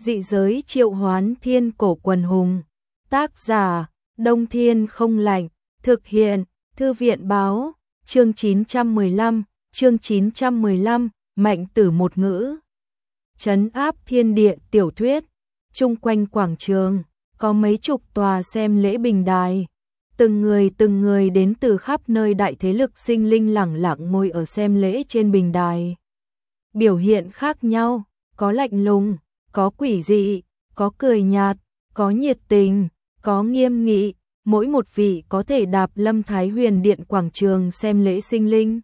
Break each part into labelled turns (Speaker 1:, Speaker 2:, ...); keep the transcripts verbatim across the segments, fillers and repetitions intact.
Speaker 1: Dị giới triệu hoán thiên cổ quần hùng. Tác giả, Đông Thiên Không Lạnh. Thực hiện, Thư viện báo. Chương chín trăm mười lăm, chương chín trăm mười lăm, Mạnh Tử một ngữ. Trấn áp thiên địa tiểu thuyết. Chung quanh quảng trường, có mấy chục tòa xem lễ bình đài. Từng người từng người đến từ khắp nơi đại thế lực sinh linh lẳng lặng ngồi ở xem lễ trên bình đài. Biểu hiện khác nhau, có lạnh lùng, có quỷ dị, có cười nhạt, có nhiệt tình, có nghiêm nghị, mỗi một vị có thể đạp Lâm Thái Huyền Điện quảng trường xem lễ sinh linh.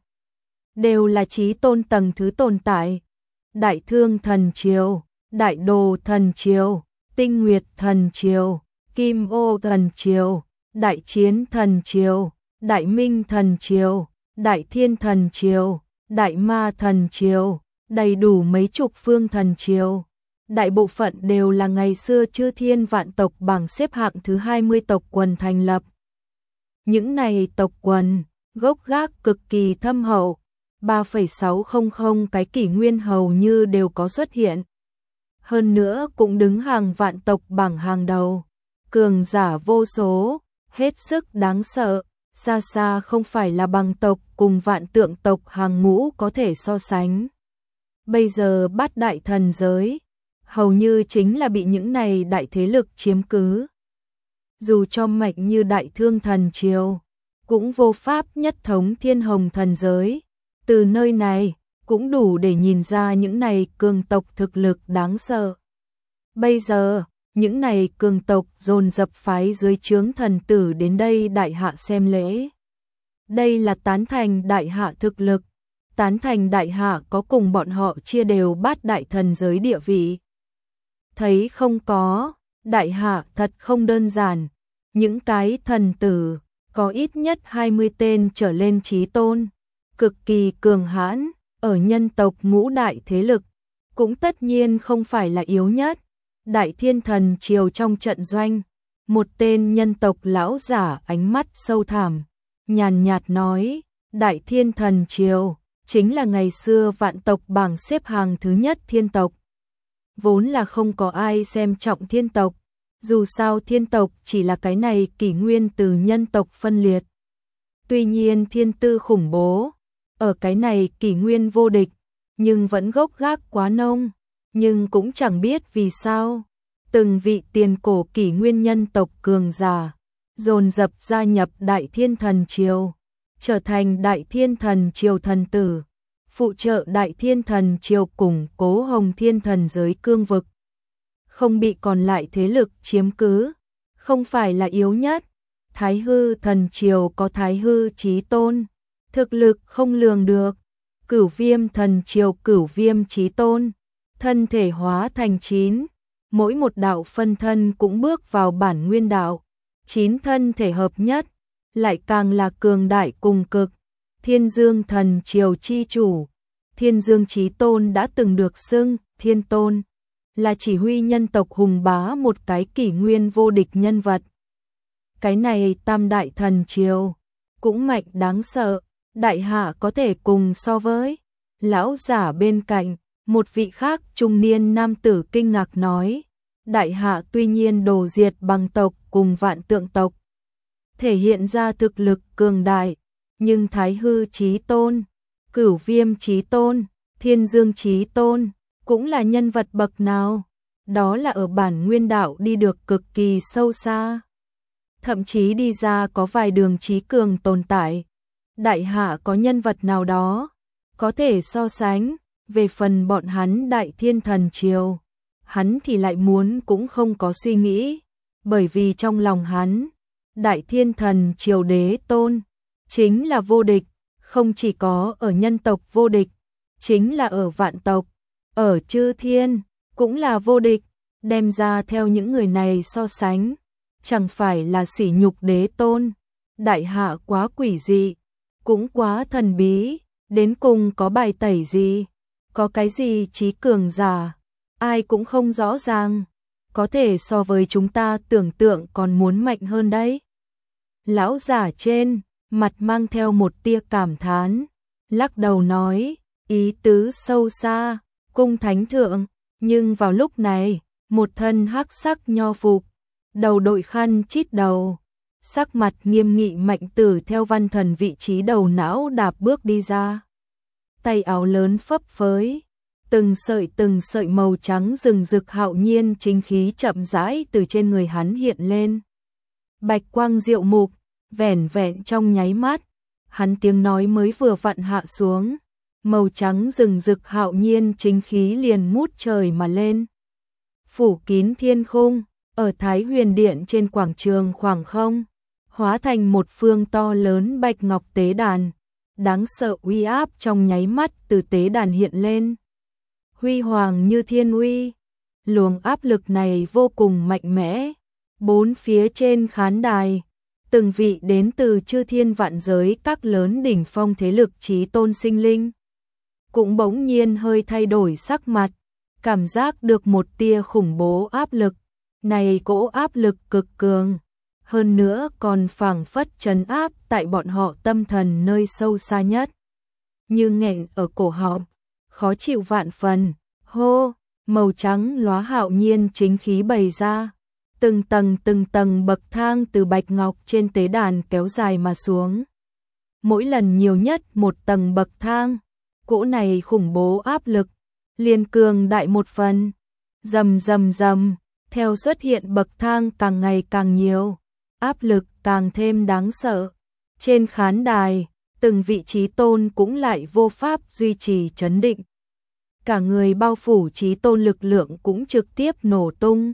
Speaker 1: Đều là chí tôn tầng thứ tồn tại. Đại Thương Thần Triều, Đại Đồ Thần Triều, Tinh Nguyệt Thần Triều, Kim Ô Thần Triều, Đại Chiến Thần Triều, Đại Minh Thần Triều, Đại Thiên Thần Triều, Đại Ma Thần Triều, đầy đủ mấy chục phương thần triều. Đại bộ phận đều là ngày xưa chư thiên vạn tộc bảng xếp hạng thứ hai mươi tộc quần thành lập. Những này tộc quần, gốc gác cực kỳ thâm hậu, ba phẩy sáu không không cái kỷ nguyên hầu như đều có xuất hiện. Hơn nữa cũng đứng hàng vạn tộc bảng hàng đầu, cường giả vô số, hết sức đáng sợ, xa xa không phải là bằng tộc cùng vạn tượng tộc hàng ngũ có thể so sánh. Bây giờ bát đại thần giới, hầu như chính là bị những này đại thế lực chiếm cứ. Dù cho mạnh như Đại Thương Thần Triều, cũng vô pháp nhất thống thiên hồng thần giới. Từ nơi này, cũng đủ để nhìn ra những này cường tộc thực lực đáng sợ. Bây giờ, những này cường tộc dồn dập phái dưới trướng thần tử đến đây đại hạ xem lễ. Đây là tán thành đại hạ thực lực, tán thành đại hạ có cùng bọn họ chia đều bát đại thần giới địa vị. Thấy không có, đại hạ thật không đơn giản, những cái thần tử, có ít nhất hai mươi tên trở lên chí tôn, cực kỳ cường hãn, ở nhân tộc ngũ đại thế lực, cũng tất nhiên không phải là yếu nhất. Đại Thiên Thần Triều trong trận doanh, một tên nhân tộc lão giả ánh mắt sâu thẳm, nhàn nhạt nói, Đại Thiên Thần Triều chính là ngày xưa vạn tộc bảng xếp hàng thứ nhất thiên tộc. Vốn là không có ai xem trọng thiên tộc, dù sao thiên tộc chỉ là cái này kỷ nguyên từ nhân tộc phân liệt. Tuy nhiên thiên tư khủng bố, ở cái này kỷ nguyên vô địch, nhưng vẫn gốc gác quá nông, nhưng cũng chẳng biết vì sao. Từng vị tiền cổ kỷ nguyên nhân tộc cường giả, dồn dập gia nhập Đại Thiên Thần Triều, trở thành Đại Thiên Thần Triều thần tử, phụ trợ Đại Thiên Thần Triều củng cố Hồng Thiên thần giới cương vực. Không bị còn lại thế lực chiếm cứ, không phải là yếu nhất. Thái Hư Thần Triều có Thái Hư chí tôn, thực lực không lường được. Cửu Viêm Thần Triều Cửu Viêm chí tôn, thân thể hóa thành chín, mỗi một đạo phân thân cũng bước vào bản nguyên đạo, chín thân thể hợp nhất, lại càng là cường đại cùng cực. Thiên Dương Thần Triều chi chủ, Thiên Dương chí tôn đã từng được xưng Thiên Tôn, là chỉ huy nhân tộc hùng bá một cái kỷ nguyên vô địch nhân vật. Cái này Tam Đại Thần Triều cũng mạnh đáng sợ, đại hạ có thể cùng so với. Lão giả bên cạnh, một vị khác trung niên nam tử kinh ngạc nói, đại hạ tuy nhiên đồ diệt bằng tộc cùng vạn tượng tộc, thể hiện ra thực lực cường đại, nhưng Thái Hư chí tôn, Cửu Viêm chí tôn, Thiên Dương chí tôn cũng là nhân vật bậc nào? Đó là ở bản nguyên đạo đi được cực kỳ sâu xa, thậm chí đi ra có vài đường chí cường tồn tại. Đại hạ có nhân vật nào đó có thể so sánh? Về phần bọn hắn Đại Thiên Thần Triều, hắn thì lại muốn cũng không có suy nghĩ, bởi vì trong lòng hắn, Đại Thiên Thần Triều đế tôn chính là vô địch, không chỉ có ở nhân tộc vô địch, chính là ở vạn tộc, ở chư thiên cũng là vô địch. Đem ra theo những người này so sánh, chẳng phải là sỉ nhục đế tôn. Đại hạ quá quỷ dị, cũng quá thần bí, đến cùng có bài tẩy gì, có cái gì trí cường giả, ai cũng không rõ ràng, có thể so với chúng ta tưởng tượng còn muốn mạnh hơn đấy. Lão giả trên, mặt mang theo một tia cảm thán, lắc đầu nói, ý tứ sâu xa, cung thánh thượng, nhưng vào lúc này, một thân hắc sắc nho phục, đầu đội khăn chít đầu, sắc mặt nghiêm nghị Mạnh Tử theo văn thần vị trí đầu não đạp bước đi ra. Tay áo lớn phấp phới, từng sợi từng sợi màu trắng rừng rực hạo nhiên chính khí chậm rãi từ trên người hắn hiện lên. Bạch quang diệu mục, vẻn vẹn trong nháy mắt, hắn tiếng nói mới vừa vặn hạ xuống, màu trắng rừng rực hạo nhiên chính khí liền ngút trời mà lên. Phủ kín thiên khung, ở Thái Huyền Điện trên quảng trường khoảng không, hóa thành một phương to lớn bạch ngọc tế đàn, đáng sợ uy áp trong nháy mắt từ tế đàn hiện lên. Huy hoàng như thiên uy, luồng áp lực này vô cùng mạnh mẽ. Bốn phía trên khán đài, từng vị đến từ chư thiên vạn giới các lớn đỉnh phong thế lực chí tôn sinh linh, cũng bỗng nhiên hơi thay đổi sắc mặt, cảm giác được một tia khủng bố áp lực. Này cỗ áp lực cực cường, hơn nữa còn phảng phất trấn áp tại bọn họ tâm thần nơi sâu xa nhất. Như nghẹn ở cổ họng, khó chịu vạn phần, hô, màu trắng lóa hạo nhiên chính khí bày ra. Từng tầng từng tầng bậc thang từ bạch ngọc trên tế đàn kéo dài mà xuống. Mỗi lần nhiều nhất một tầng bậc thang, cỗ này khủng bố áp lực, liền cường đại một phần. Rầm rầm rầm, theo xuất hiện bậc thang càng ngày càng nhiều, áp lực càng thêm đáng sợ. Trên khán đài, từng vị chí tôn cũng lại vô pháp duy trì trấn định. Cả người bao phủ chí tôn lực lượng cũng trực tiếp nổ tung,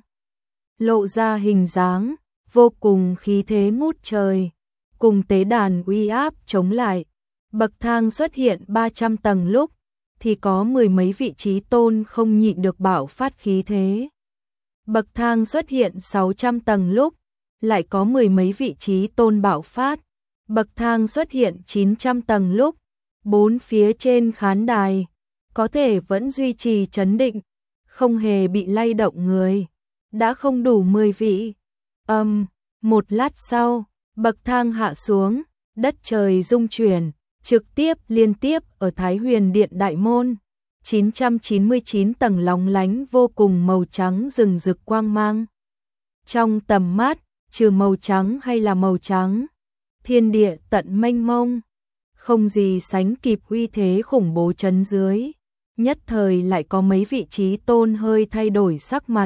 Speaker 1: lộ ra hình dáng, vô cùng khí thế ngút trời, cùng tế đàn uy áp chống lại. Bậc thang xuất hiện ba trăm tầng lúc, thì có mười mấy vị chí tôn không nhịn được bạo phát khí thế. Bậc thang xuất hiện sáu trăm tầng lúc, lại có mười mấy vị chí tôn bạo phát. Bậc thang xuất hiện chín trăm tầng lúc, bốn phía trên khán đài, có thể vẫn duy trì trấn định, không hề bị lay động người. Đã không đủ mười vị. Âm, um, một lát sau, bậc thang hạ xuống, đất trời rung chuyển, trực tiếp liên tiếp ở Thái Huyền Điện đại môn. chín trăm chín mươi chín tầng lóng lánh vô cùng màu trắng rừng rực quang mang. Trong tầm mắt, trừ màu trắng hay là màu trắng, thiên địa tận mênh mông, không gì sánh kịp uy thế khủng bố chấn dưới. Nhất thời lại có mấy vị chí tôn hơi thay đổi sắc mặt.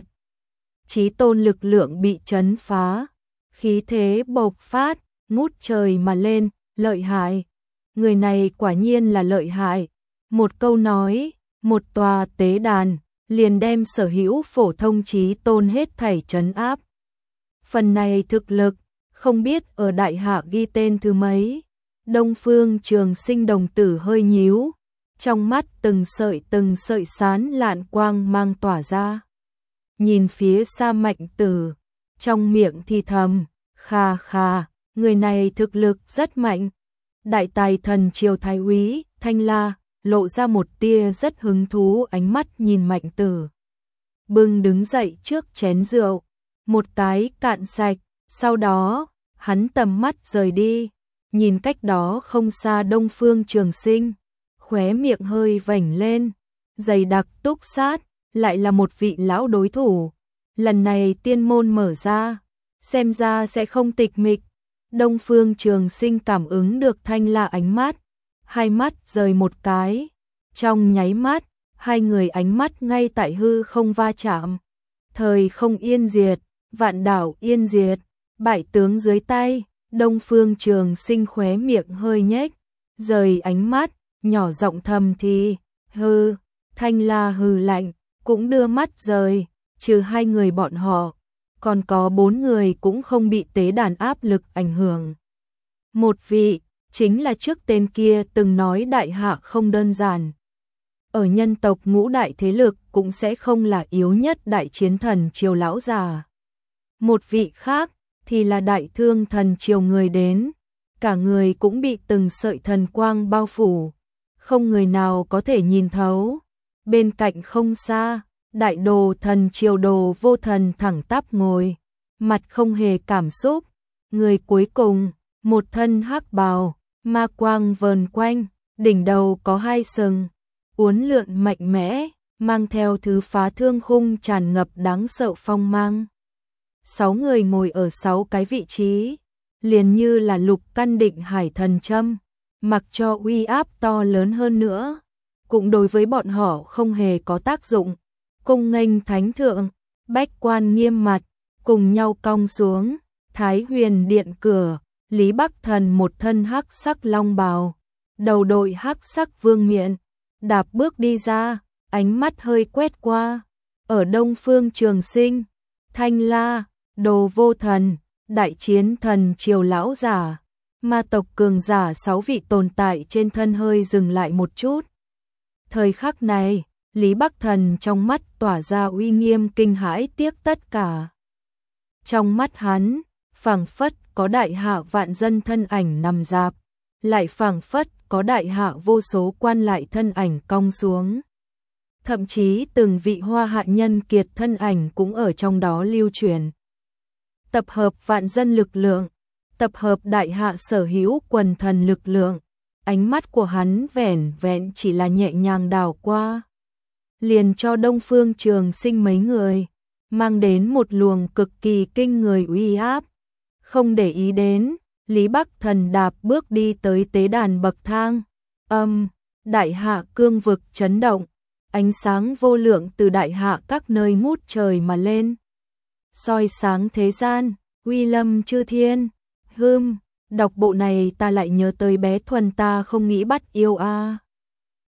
Speaker 1: Chí tôn lực lượng bị chấn phá, khí thế bộc phát, ngút trời mà lên, lợi hại. Người này quả nhiên là lợi hại. Một câu nói, một tòa tế đàn, liền đem sở hữu phổ thông chí tôn hết thảy trấn áp. Phần này thực lực, không biết ở đại hạ ghi tên thứ mấy. Đông Phương Trường Sinh đồng tử hơi nhíu, trong mắt từng sợi từng sợi sán lạn quang mang tỏa ra. Nhìn phía xa Mạnh Tử, trong miệng thì thầm, kha kha, người này thực lực rất mạnh. Đại tài thần triều thái úy, Thanh La, lộ ra một tia rất hứng thú ánh mắt nhìn Mạnh Tử. Bưng đứng dậy trước chén rượu, một cái cạn sạch, sau đó, hắn tầm mắt rời đi, nhìn cách đó không xa Đông Phương Trường Sinh, khóe miệng hơi vểnh lên, dày đặc túc sát. Lại là một vị lão đối thủ. Lần này tiên môn mở ra, xem ra sẽ không tịch mịch. Đông Phương Trường Sinh cảm ứng được Thanh La ánh mắt, hai mắt rời một cái. Trong nháy mắt, hai người ánh mắt ngay tại hư không va chạm. Thời không yên diệt, vạn đảo yên diệt, bại tướng dưới tay. Đông Phương Trường Sinh khóe miệng hơi nhếch, rời ánh mắt, nhỏ giọng thầm thì, hư. Thanh La hừ lạnh, cũng đưa mắt rời, trừ hai người bọn họ, còn có bốn người cũng không bị tế đàn áp lực ảnh hưởng. Một vị, chính là trước tên kia từng nói đại hạ không đơn giản. Ở nhân tộc ngũ đại thế lực cũng sẽ không là yếu nhất đại chiến thần triều lão già. Một vị khác, thì là đại thương thần triều người đến, cả người cũng bị từng sợi thần quang bao phủ, không người nào có thể nhìn thấu. Bên cạnh không xa, đại đồ thần triều Đồ Vô Thần thẳng tắp ngồi, mặt không hề cảm xúc. Người cuối cùng, một thân hắc bào, ma quang vờn quanh, đỉnh đầu có hai sừng, uốn lượn mạnh mẽ, mang theo thứ phá thương khung tràn ngập đáng sợ phong mang. Sáu người ngồi ở sáu cái vị trí, liền như là lục căn định hải thần châm, mặc cho uy áp to lớn hơn nữa, cũng đối với bọn họ không hề có tác dụng. Cung nghênh thánh thượng, bách quan nghiêm mặt, cùng nhau cong xuống, Thái Huyền điện cửa, Lý Bắc Thần một thân hắc sắc long bào, đầu đội hắc sắc vương miện, đạp bước đi ra, ánh mắt hơi quét qua, ở Đông Phương Trường Sinh, Thanh La, Đồ Vô Thần, đại chiến thần triều lão giả, ma tộc cường giả sáu vị tồn tại trên thân hơi dừng lại một chút. Thời khắc này, Lý Bắc Thần trong mắt tỏa ra uy nghiêm kinh hãi tiếc tất cả. Trong mắt hắn, phảng phất có đại hạ vạn dân thân ảnh nằm dạp, lại phảng phất có đại hạ vô số quan lại thân ảnh cong xuống. Thậm chí từng vị hoa hạ nhân kiệt thân ảnh cũng ở trong đó lưu truyền. Tập hợp vạn dân lực lượng, tập hợp đại hạ sở hữu quần thần lực lượng, ánh mắt của hắn vẻn vẹn chỉ là nhẹ nhàng đảo qua, liền cho Đông Phương Trường Sinh mấy người mang đến một luồng cực kỳ kinh người uy áp. Không để ý đến, Lý Bắc Thần đạp bước đi tới tế đàn bậc thang. Âm, đại hạ cương vực chấn động, ánh sáng vô lượng từ đại hạ các nơi ngút trời mà lên, soi sáng thế gian, uy lâm chư thiên. Hừm, đọc bộ này ta lại nhớ tới bé Thuần ta không nghĩ bắt yêu a.